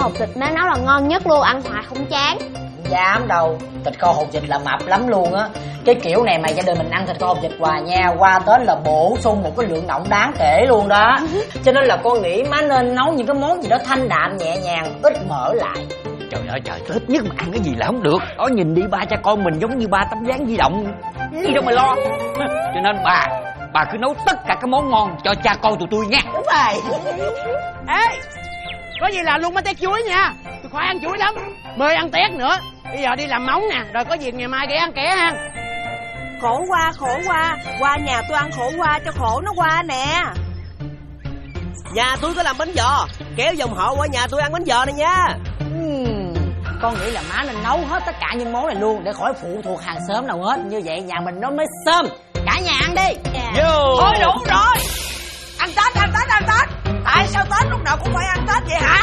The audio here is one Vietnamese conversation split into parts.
hột vịt má nấu là ngon nhất luôn, ăn hoài không chán. Không dám đâu, thịt kho hột vịt là mập lắm luôn á. Cái kiểu này mà gia đình mình ăn thịt kho hột vịt hoài nha, qua Tết là bổ sung một cái lượng đạm đáng kể luôn đó. Cho nên là con nghĩ má nên nấu những cái món gì đó thanh đạm nhẹ nhàng, ít mỡ lại. Trời ơi trời, Tết nhất mà ăn cái gì là không được. Đó nhìn đi, ba cha con mình giống như ba tấm dáng di động, gì đâu mà lo. Cho nên bà cứ nấu tất cả các món ngon cho cha con tụi tôi nha. Đúng rồi. Ê, có gì là luôn bánh tét chuối nha, tôi khoái ăn chuối lắm. Mời ăn tét nữa. Bây giờ đi làm móng nè, rồi có gì ngày mai ghé ăn kẻ ha. Khổ qua, qua nhà tôi ăn khổ qua cho khổ nó qua nè. Nhà tôi có làm bánh giò, kéo dòng họ qua nhà tôi ăn bánh giò này nha. Con nghĩ là má nên nấu hết tất cả những món này luôn để khỏi phụ thuộc hàng xóm nào hết. Như vậy nhà mình nó mới xôm. Cả nhà ăn đi. Thôi đủ rồi. Ăn Tết. Tại sao Tết lúc nào cũng phải ăn Tết vậy hả?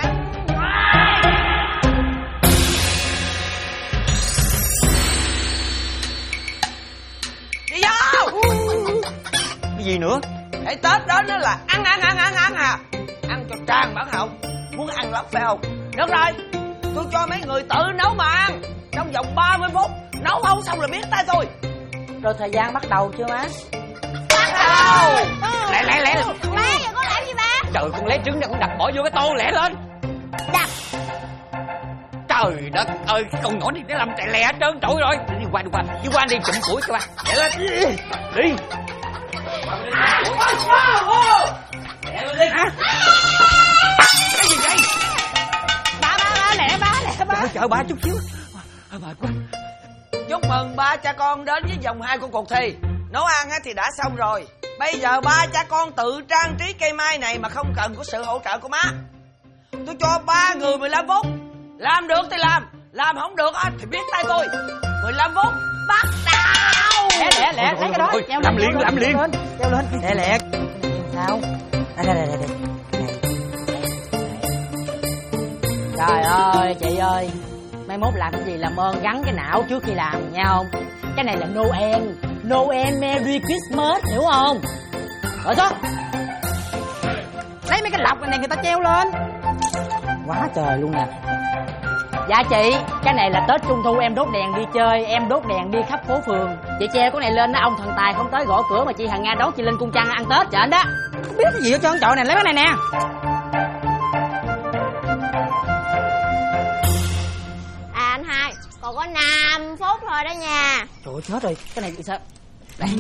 Đi vô. Cái gì nữa? Cái Tết đó nó là ăn à. Ăn cho tràn bản họng. Muốn ăn lắm phải không? Được rồi, tôi cho mấy người tự nấu mà ăn. Trong vòng 30 phút. Nấu không xong là biết tay tôi. Rồi thời gian bắt đầu chưa má? Bắt đầu. Lẹ. Má giờ con làm gì ba? Trời, con lấy trứng ra con đập bỏ vô cái tô, lẹ lên. Đập. Trời đất ơi, cái con nhỏ này nó làm chạy lẹ hết trơn trội rồi. Đi qua đi chụm củi cho ba. Lẹ lên. Đi. Cái gì vậy? Ba lẹ ba. Chờ ba chút xíu. Mệt quá. Chúc mừng ba cha con đến với vòng 2 của cuộc thi. Nấu ăn thì đã xong rồi. Bây giờ ba cha con tự trang trí cây mai này mà không cần có sự hỗ trợ của má. Tôi cho 3 người 15 phút. Làm được thì làm không được thì biết tay tôi. 15 phút bắt đầu. Lẹ lấy cái đó. Làm liền. Treo lên. Lẹ. Sao? Đây. Trời ơi, chị ơi. Mai mốt làm cái gì làm ơn gắn cái não trước khi làm nha không? Cái này là Noel Merry Christmas, hiểu không? Rồi đó. Lấy mấy cái lọc này người ta treo lên. Quá trời luôn nè. Dạ chị, cái này là Tết Trung Thu em đốt đèn đi chơi, em đốt đèn đi khắp phố phường. Chị treo cái này lên đó, ông thần tài không tới gõ cửa mà chị hàng Nga đón chị lên cung trăng ăn Tết trển đó. Không biết cái gì hết trơn trọi này, lấy cái này nè. Anh hai, còn có 5 phút thôi đó nha. Trời ơi, chết rồi, cái này chị sao? Đây.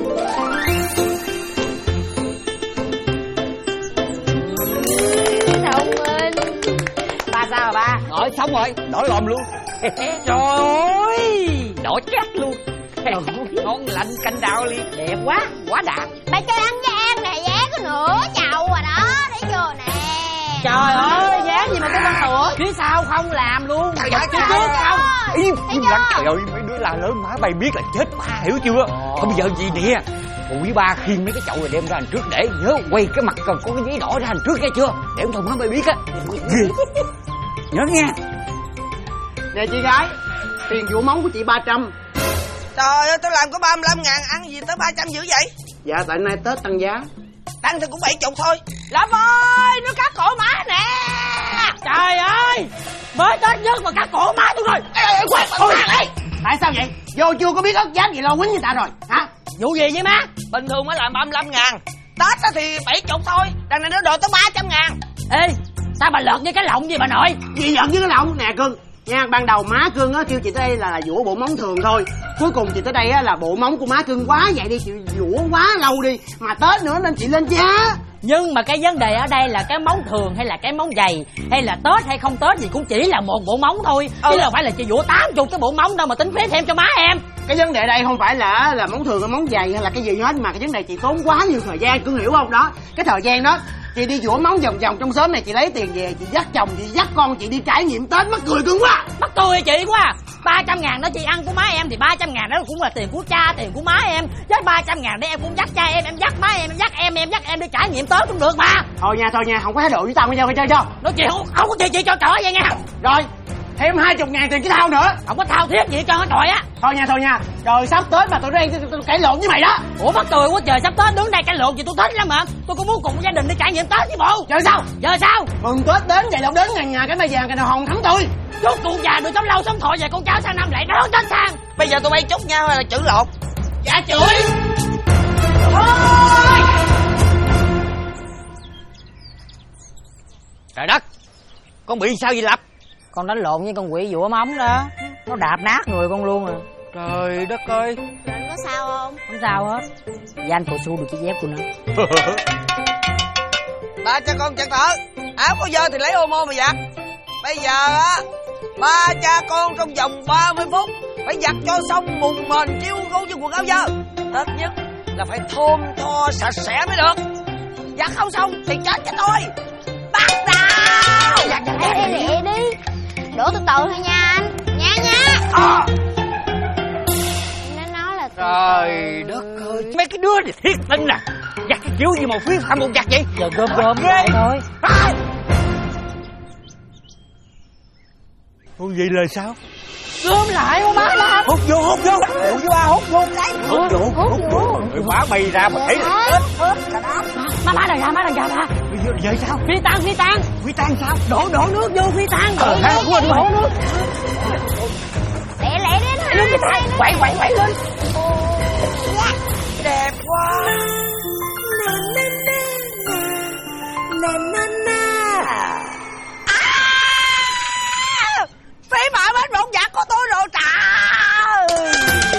Thông minh. Ba sao rồi ba? Rồi xong rồi, đổ lòm luôn. Trời ơi, Đỏ chát luôn. Ngon lạnh canh đào liền. đẹp quá đã. Ba cho ăn với em nè, giá có nửa chậu rồi đó, thấy chưa nè. Trời ơi, giá gì mà cái con nữa. Phía sau không làm luôn. Trời Dập ơi, phía trời trước ơi. không. Im lặng, trời ơi, mấy đứa la lớn má bay biết là chết ba, hiểu chưa? Thôi bây giờ gì nè, phụ với ba khiêng mấy cái chậu rồi đem ra hành trước để nhớ quay cái mặt còn có cái giấy đỏ ra hành trước nghe chưa? Để thôi má bay biết á. Nhớ nghe. Nè chị gái, tiền vụ móng của chị 300. Trời ơi, tôi làm có 35.000, ăn gì tới 300 dữ vậy? Dạ tại nay Tết tăng giá. Tăng thì cũng 70 thôi. Lâm ơi, nước cá cổ má nè. Trời ơi, mới Tết nhất mà cắt cổ má tôi rồi. Quát con đây. Tại sao vậy? Vô chưa có biết ớt giáp gì lo quýnh người ta rồi hả? Vụ gì vậy má? Bình thường mới làm 35.000, Tết thì 70 thôi. Đằng này nó đòi tới 300.000. Ê, sao bà lợt với cái lọng gì bà nội? Gì lợt với cái lọng? Nè cưng nha, ban đầu má cưng á kêu chị tới đây là vũa bộ móng thường thôi. Cuối cùng chị tới đây á là bộ móng của má cưng quá vậy đi, chị vũa quá lâu đi. Mà Tết nữa nên chị lên giá. Nhưng mà cái vấn đề ở đây là cái móng thường hay là cái móng dày, hay là Tết hay không Tết gì cũng chỉ là một bộ móng thôi. Chứ đâu phải là chị vũa 80 cái bộ móng đâu mà tính phí thêm cho má em. Cái vấn đề đây không phải là móng thường hay móng dày hay là cái gì hết, mà cái vấn đề chị tốn quá nhiều thời gian, cưng hiểu không? Đó, cái thời gian đó chị đi vũa móng vòng vòng trong xóm này, chị lấy tiền về, chị dắt chồng, chị dắt con chị đi trải nghiệm Tết, mắc cười cưng quá. Mắc cười chị quá. 300.000 đó chị ăn của má em thì 300.000 đó cũng là tiền của cha, tiền của má em. Chứ 300.000 đấy em cũng dắt cha em dắt má em dắt em đi trải nghiệm Tết cũng được mà. Thôi nha, không có thái độ với tao, bây giờ chơi cho. Nói chuyện không có chị cho trỏ vậy nha. Rồi, thêm 20.000 tiền cái thao nữa. Không có thao thiết gì hết trơn á trời á. Thôi nha, trời sắp Tết mà tụi nó đang cãi lộn với mày đó. Ủa mắc cười quá trời, sắp Tết đứng đây cãi lộn gì tôi thích lắm mà. Tôi cũng muốn cùng gia đình đi trải nghiệm Tết với bộ. Giờ sao? Giờ sao? Mừng Tết đến vậy đâu đến nhà cái mày vàng cái nào hòn thắng tôi. Chúc cụ già được sống lâu sống thọ về con cháu sang năm lại đón Tết sang. Bây giờ tụi bay chúc nhau hay là chửi lộn? Dạ chửi. Trời đất, con bị sao vậy Lập? Con đánh lộn với con quỷ vũa móng đó, nó đạp nát người con luôn à. Trời đất ơi. Anh có sao không? Không sao hết. Danh phụ su được cái dép của nó. Ba cha con chặt tợ, áo có dơ thì lấy ô mô mà giặt. Bây giờ á, ba cha con trong vòng 30 phút phải giặt cho xong mùng mền chiếu gấu với quần áo dơ. Ít nhất là phải thơm tho sạch sẽ mới được. Giặt không xong thì chết cho tôi. Bắt đầu. Giặt đi lẹ đi. Đổ từ từ thôi nha anh. Nha. Nó nói là Trời đất ơi, mấy cái đứa này thiết tinh nè. Giặt cái kiểu gì mà phí phạm một giặt vậy? Giờ gom lại thôi. Con gì lời sao? Gom lại không má. Hút vô. Ủa với ba hút vô cái. Hút vô. Má bay ra mà thấy là Má đằng ra ba. Vậy sao? Phi tan. Phi tan sao? Đổ nước vô phi tan. Của anh đổ nước. lẹ đến hả? Phi tan. Quậy lên. Đẹp quá. Phí phạm hết một giặt của tôi rồi trời.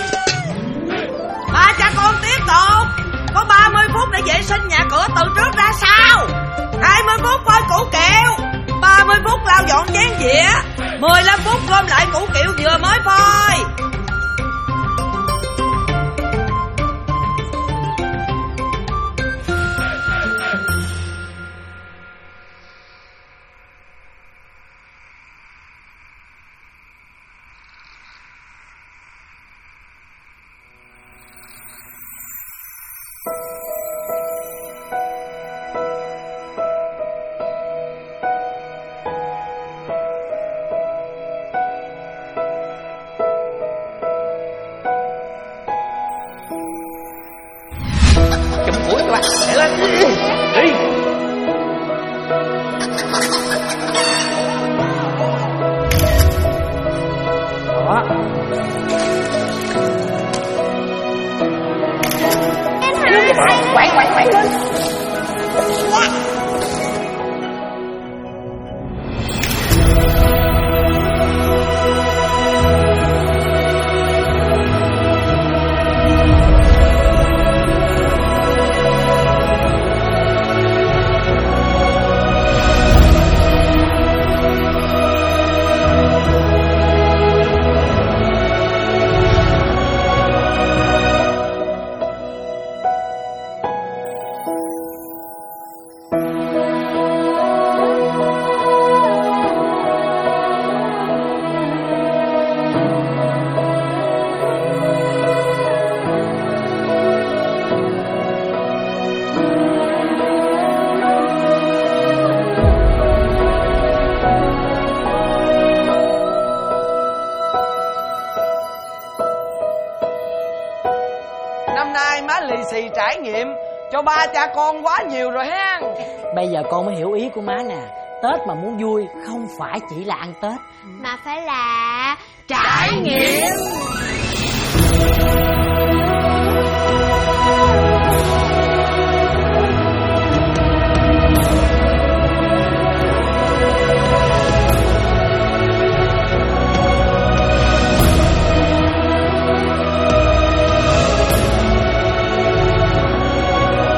Ba cha con tiếp tục. Có 30 phút để vệ sinh nhà cửa từ trước ra sau. 20 phút coi củ kiệu. 30 phút lau dọn chén dĩa. 15 phút gom lại củ kiệu vừa mới phơi. Để lên đi. Đó. Quậy lên. Năm nay má lì xì trải nghiệm cho ba cha con quá nhiều rồi ha. Bây giờ con mới hiểu ý của má nè. Tết mà muốn vui không phải chỉ là ăn Tết, mà phải là trải nghiệm.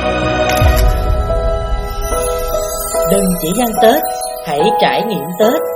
Đừng chỉ ăn Tết, hãy trải nghiệm Tết.